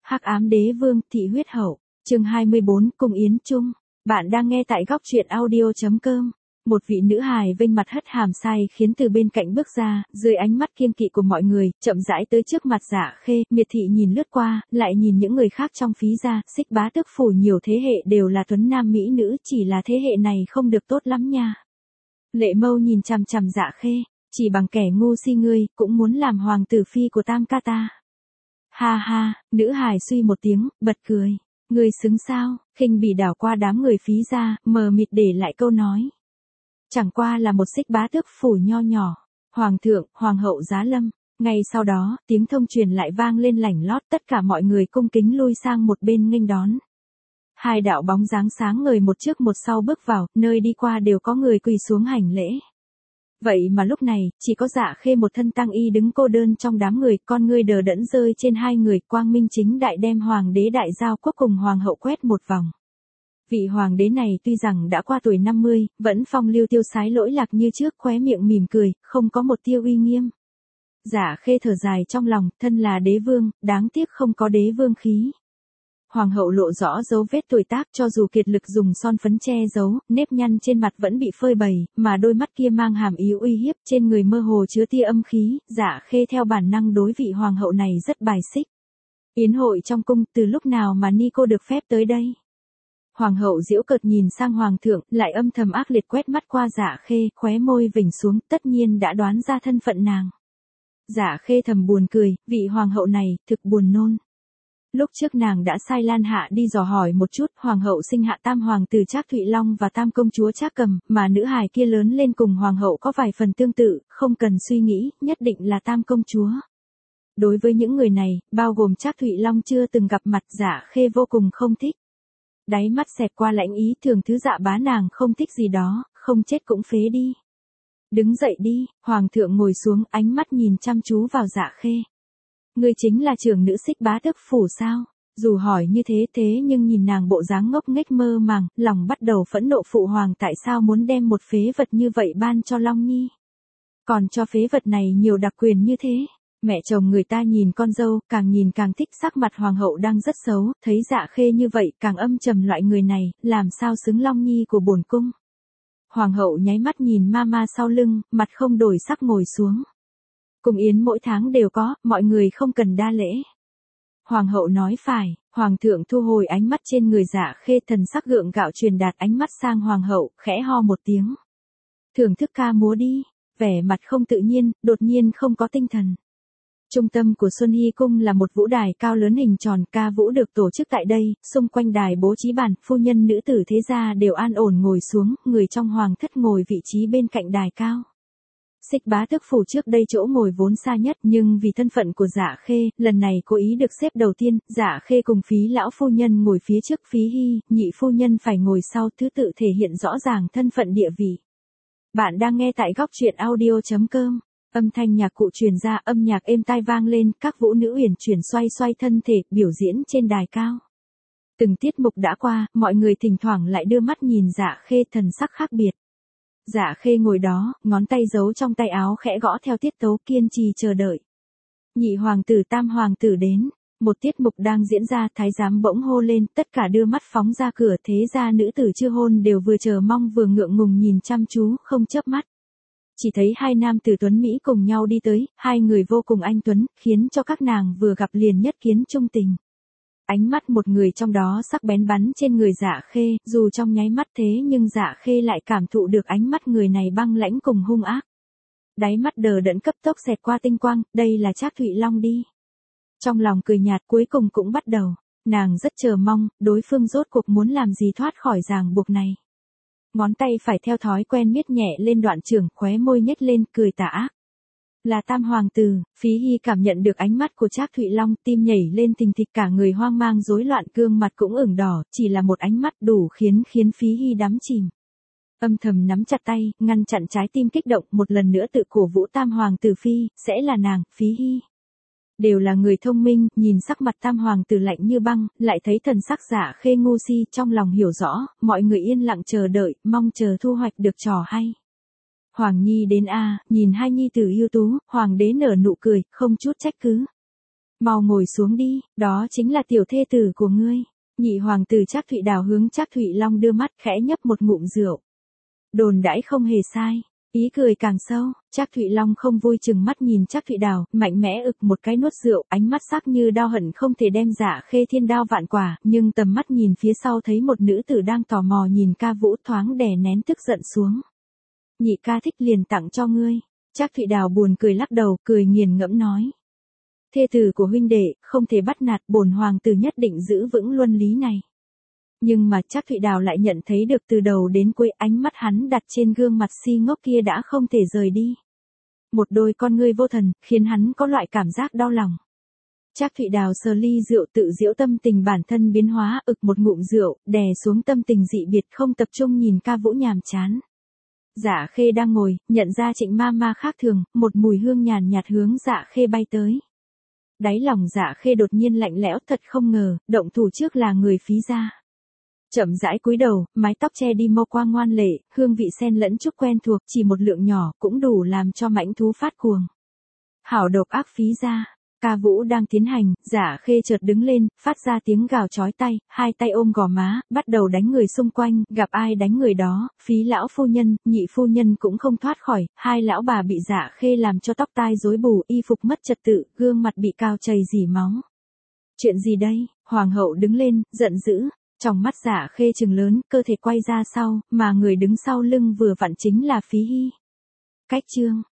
Hắc ám đế vương, thị huyết hậu, chương 24, cung yến chung. Bạn đang nghe tại góc truyện audio.com. Một vị nữ hài vênh mặt hất hàm sai khiến từ bên cạnh bước ra, dưới ánh mắt kiêng kỵ của mọi người, chậm rãi tới trước mặt Dạ Khê. Miệt thị nhìn lướt qua, lại nhìn những người khác trong phí gia. Xích bá tước phủ nhiều thế hệ đều là tuấn nam mỹ nữ, chỉ là thế hệ này không được tốt lắm nha. Lệ Mâu nhìn chằm chằm Dạ Khê, chỉ bằng kẻ ngu si ngươi, cũng muốn làm hoàng tử phi của Tam ca ta. Ha ha, nữ hài suy một tiếng, bật cười. Ngươi xứng sao? Khinh bỉ đảo qua đám người phí gia, mờ mịt để lại câu nói. Chẳng qua là một xích bá tước phủ nho nhỏ. Hoàng thượng, hoàng hậu giá lâm. Ngay sau đó, tiếng thông truyền lại vang lên lảnh lót, tất cả mọi người cung kính lui sang một bên nghênh đón. Hai đạo bóng dáng sáng ngời một trước một sau bước vào, nơi đi qua đều có người quỳ xuống hành lễ. Vậy mà lúc này, chỉ có Dạ Khê một thân tăng y đứng cô đơn trong đám người, con ngươi đờ đẫn rơi trên hai người, quang minh chính đại đem hoàng đế đại giao quốc cùng hoàng hậu quét một vòng. Vị hoàng đế này tuy rằng đã qua tuổi 50, vẫn phong lưu tiêu sái lỗi lạc như trước, khóe miệng mỉm cười, không có một tia uy nghiêm. Dạ Khê thở dài trong lòng, thân là đế vương, đáng tiếc không có đế vương khí. Hoàng hậu lộ rõ dấu vết tuổi tác, cho dù kiệt lực dùng son phấn che giấu, nếp nhăn trên mặt vẫn bị phơi bày, mà đôi mắt kia mang hàm ý uy hiếp, trên người mơ hồ chứa tia âm khí. Dạ Khê theo bản năng đối vị hoàng hậu này rất bài xích. Yến hội trong cung, từ lúc nào mà ni cô được phép tới đây? Hoàng hậu giễu cợt nhìn sang hoàng thượng, lại âm thầm ác liệt quét mắt qua Dạ Khê, khóe môi vểnh xuống, tất nhiên đã đoán ra thân phận nàng. Dạ Khê thầm buồn cười, vị hoàng hậu này, thực buồn nôn. Lúc trước nàng đã sai Lan Hạ đi dò hỏi một chút, hoàng hậu sinh hạ tam hoàng tử Trác Thụy Long và tam công chúa Trác Cầm, mà nữ hài kia lớn lên cùng hoàng hậu có vài phần tương tự, không cần suy nghĩ, nhất định là tam công chúa. Đối với những người này, bao gồm Trác Thụy Long chưa từng gặp mặt, Dạ Khê vô cùng không thích. Đáy mắt xẹt qua lãnh ý, thường thứ Dạ bá nàng không thích gì đó, không chết cũng phế đi. Đứng dậy đi, hoàng thượng ngồi xuống, ánh mắt nhìn chăm chú vào Dạ Khê. Ngươi chính là trưởng nữ xích bá tước phủ sao? Dù hỏi như thế nhưng nhìn nàng bộ dáng ngốc nghếch mơ màng, lòng bắt đầu phẫn nộ, phụ hoàng tại sao muốn đem một phế vật như vậy ban cho Long Nhi? Còn cho phế vật này nhiều đặc quyền như thế. Mẹ chồng người ta nhìn con dâu, càng nhìn càng thích, sắc mặt hoàng hậu đang rất xấu, thấy Dạ Khê như vậy, càng âm trầm, loại người này, làm sao xứng Long Nhi của bổn cung. Hoàng hậu nháy mắt nhìn mama sau lưng, mặt không đổi sắc ngồi xuống. Cung yến mỗi tháng đều có, mọi người không cần đa lễ. Hoàng hậu nói phải, hoàng thượng thu hồi ánh mắt trên người Dạ Khê, thần sắc gượng gạo truyền đạt ánh mắt sang hoàng hậu, khẽ ho một tiếng. Thưởng thức ca múa đi, vẻ mặt không tự nhiên, đột nhiên không có tinh thần. Trung tâm của Xuân Hy Cung là một vũ đài cao lớn hình tròn, ca vũ được tổ chức tại đây, xung quanh đài bố trí bàn, phu nhân nữ tử thế gia đều an ổn ngồi xuống, người trong hoàng thất ngồi vị trí bên cạnh đài cao. Xích bá tước phủ trước đây chỗ ngồi vốn xa nhất, nhưng vì thân phận của Dạ Khê, lần này cố ý được xếp đầu tiên. Dạ Khê cùng Phí lão phu nhân ngồi phía trước, Phí Hy, nhị phu nhân phải ngồi sau, thứ tự thể hiện rõ ràng thân phận địa vị. Bạn đang nghe tại góc truyện audio.com. Âm thanh nhạc cụ truyền ra, âm nhạc êm tai vang lên, các vũ nữ uyển chuyển xoay xoay thân thể, biểu diễn trên đài cao. Từng tiết mục đã qua, mọi người thỉnh thoảng lại đưa mắt nhìn Dạ Khê, thần sắc khác biệt. Dạ Khê ngồi đó, ngón tay giấu trong tay áo khẽ gõ theo tiết tấu, kiên trì chờ đợi. Nhị hoàng tử tam hoàng tử đến, một tiết mục đang diễn ra, thái giám bỗng hô lên, tất cả đưa mắt phóng ra cửa, thế ra nữ tử chưa hôn đều vừa chờ mong vừa ngượng ngùng nhìn chăm chú, không chớp mắt. Chỉ thấy hai nam tử tuấn Mỹ cùng nhau đi tới, hai người vô cùng anh tuấn, khiến cho các nàng vừa gặp liền nhất kiến trung tình. Ánh mắt một người trong đó sắc bén bắn trên người Dạ Khê, dù trong nháy mắt thế nhưng Dạ Khê lại cảm thụ được ánh mắt người này băng lãnh cùng hung ác. Đáy mắt đờ đẫn cấp tốc xẹt qua tinh quang, đây là Trác Thụy Long đi. Trong lòng cười nhạt, cuối cùng cũng bắt đầu. Nàng rất chờ mong, đối phương rốt cuộc muốn làm gì thoát khỏi ràng buộc này. Ngón tay phải theo thói quen miết nhẹ lên đoạn trưởng, khóe môi nhếch lên, cười tà ác. Là tam hoàng tử. Phí Hy cảm nhận được ánh mắt của Trác Thụy Long, tim nhảy lên thình thịch, cả người hoang mang rối loạn, gương mặt cũng ửng đỏ, chỉ là một ánh mắt đủ khiến Phí Hy đắm chìm. Âm thầm nắm chặt tay, ngăn chặn trái tim kích động, một lần nữa tự cổ vũ tam hoàng tử phi, sẽ là nàng, Phí Hy. Đều là người thông minh, nhìn sắc mặt tam hoàng tử lạnh như băng, lại thấy thần sắc Dạ Khê ngu si, trong lòng hiểu rõ, mọi người yên lặng chờ đợi, mong chờ thu hoạch được trò hay. Hoàng Nhi đến a, nhìn hai nhi tử ưu tú, hoàng đế nở nụ cười, không chút trách cứ. Mau ngồi xuống đi, đó chính là tiểu thê tử của ngươi. Nhị hoàng tử Trác Thụy Đào hướng Trác Thụy Long đưa mắt khẽ nhấp một ngụm rượu. Đồn đãi không hề sai, ý cười càng sâu, Trác Thụy Long không vui chừng mắt nhìn Trác Thụy Đào, mạnh mẽ ực một cái nuốt rượu, ánh mắt sắc như đao hận không thể đem Dạ Khê thiên đao vạn quả, nhưng tầm mắt nhìn phía sau thấy một nữ tử đang tò mò nhìn ca vũ thoáng đè nén tức giận xuống. Nhị ca thích liền tặng cho ngươi. Trác Thụy Đào buồn cười lắc đầu, cười nghiền ngẫm nói. Thê tử của huynh đệ, không thể bắt nạt, bổn hoàng tử nhất định giữ vững luân lý này. Nhưng mà Trác Thụy Đào lại nhận thấy được từ đầu đến cuối ánh mắt hắn đặt trên gương mặt si ngốc kia đã không thể rời đi. Một đôi con ngươi vô thần, khiến hắn có loại cảm giác đau lòng. Trác Thụy Đào sờ ly rượu tự giễu tâm tình bản thân biến hóa, ực một ngụm rượu, đè xuống tâm tình dị biệt không tập trung nhìn ca vũ nhàm chán. Dạ Khê đang ngồi, nhận ra Trịnh ma ma khác thường, một mùi hương nhàn nhạt hướng Dạ Khê bay tới. Đáy lòng Dạ Khê đột nhiên lạnh lẽo, thật không ngờ, động thủ trước là người Phí gia. Chậm rãi cúi đầu, mái tóc che đi mâu quang ngoan lệ, hương vị xen lẫn chút quen thuộc, chỉ một lượng nhỏ cũng đủ làm cho mãnh thú phát cuồng. Hảo độc ác Phí gia. Ca vũ đang tiến hành, Dạ Khê chợt đứng lên, phát ra tiếng gào chói tai, hai tay ôm gò má, bắt đầu đánh người xung quanh, gặp ai đánh người đó, Phí lão phu nhân, nhị phu nhân cũng không thoát khỏi, hai lão bà bị Dạ Khê làm cho tóc tai rối bù, y phục mất trật tự, gương mặt bị cào chảy rỉ máu. Chuyện gì đây? Hoàng hậu đứng lên, giận dữ, trong mắt Dạ Khê trừng lớn, cơ thể quay ra sau, mà người đứng sau lưng vừa vặn chính là Phí Hy. Cách chương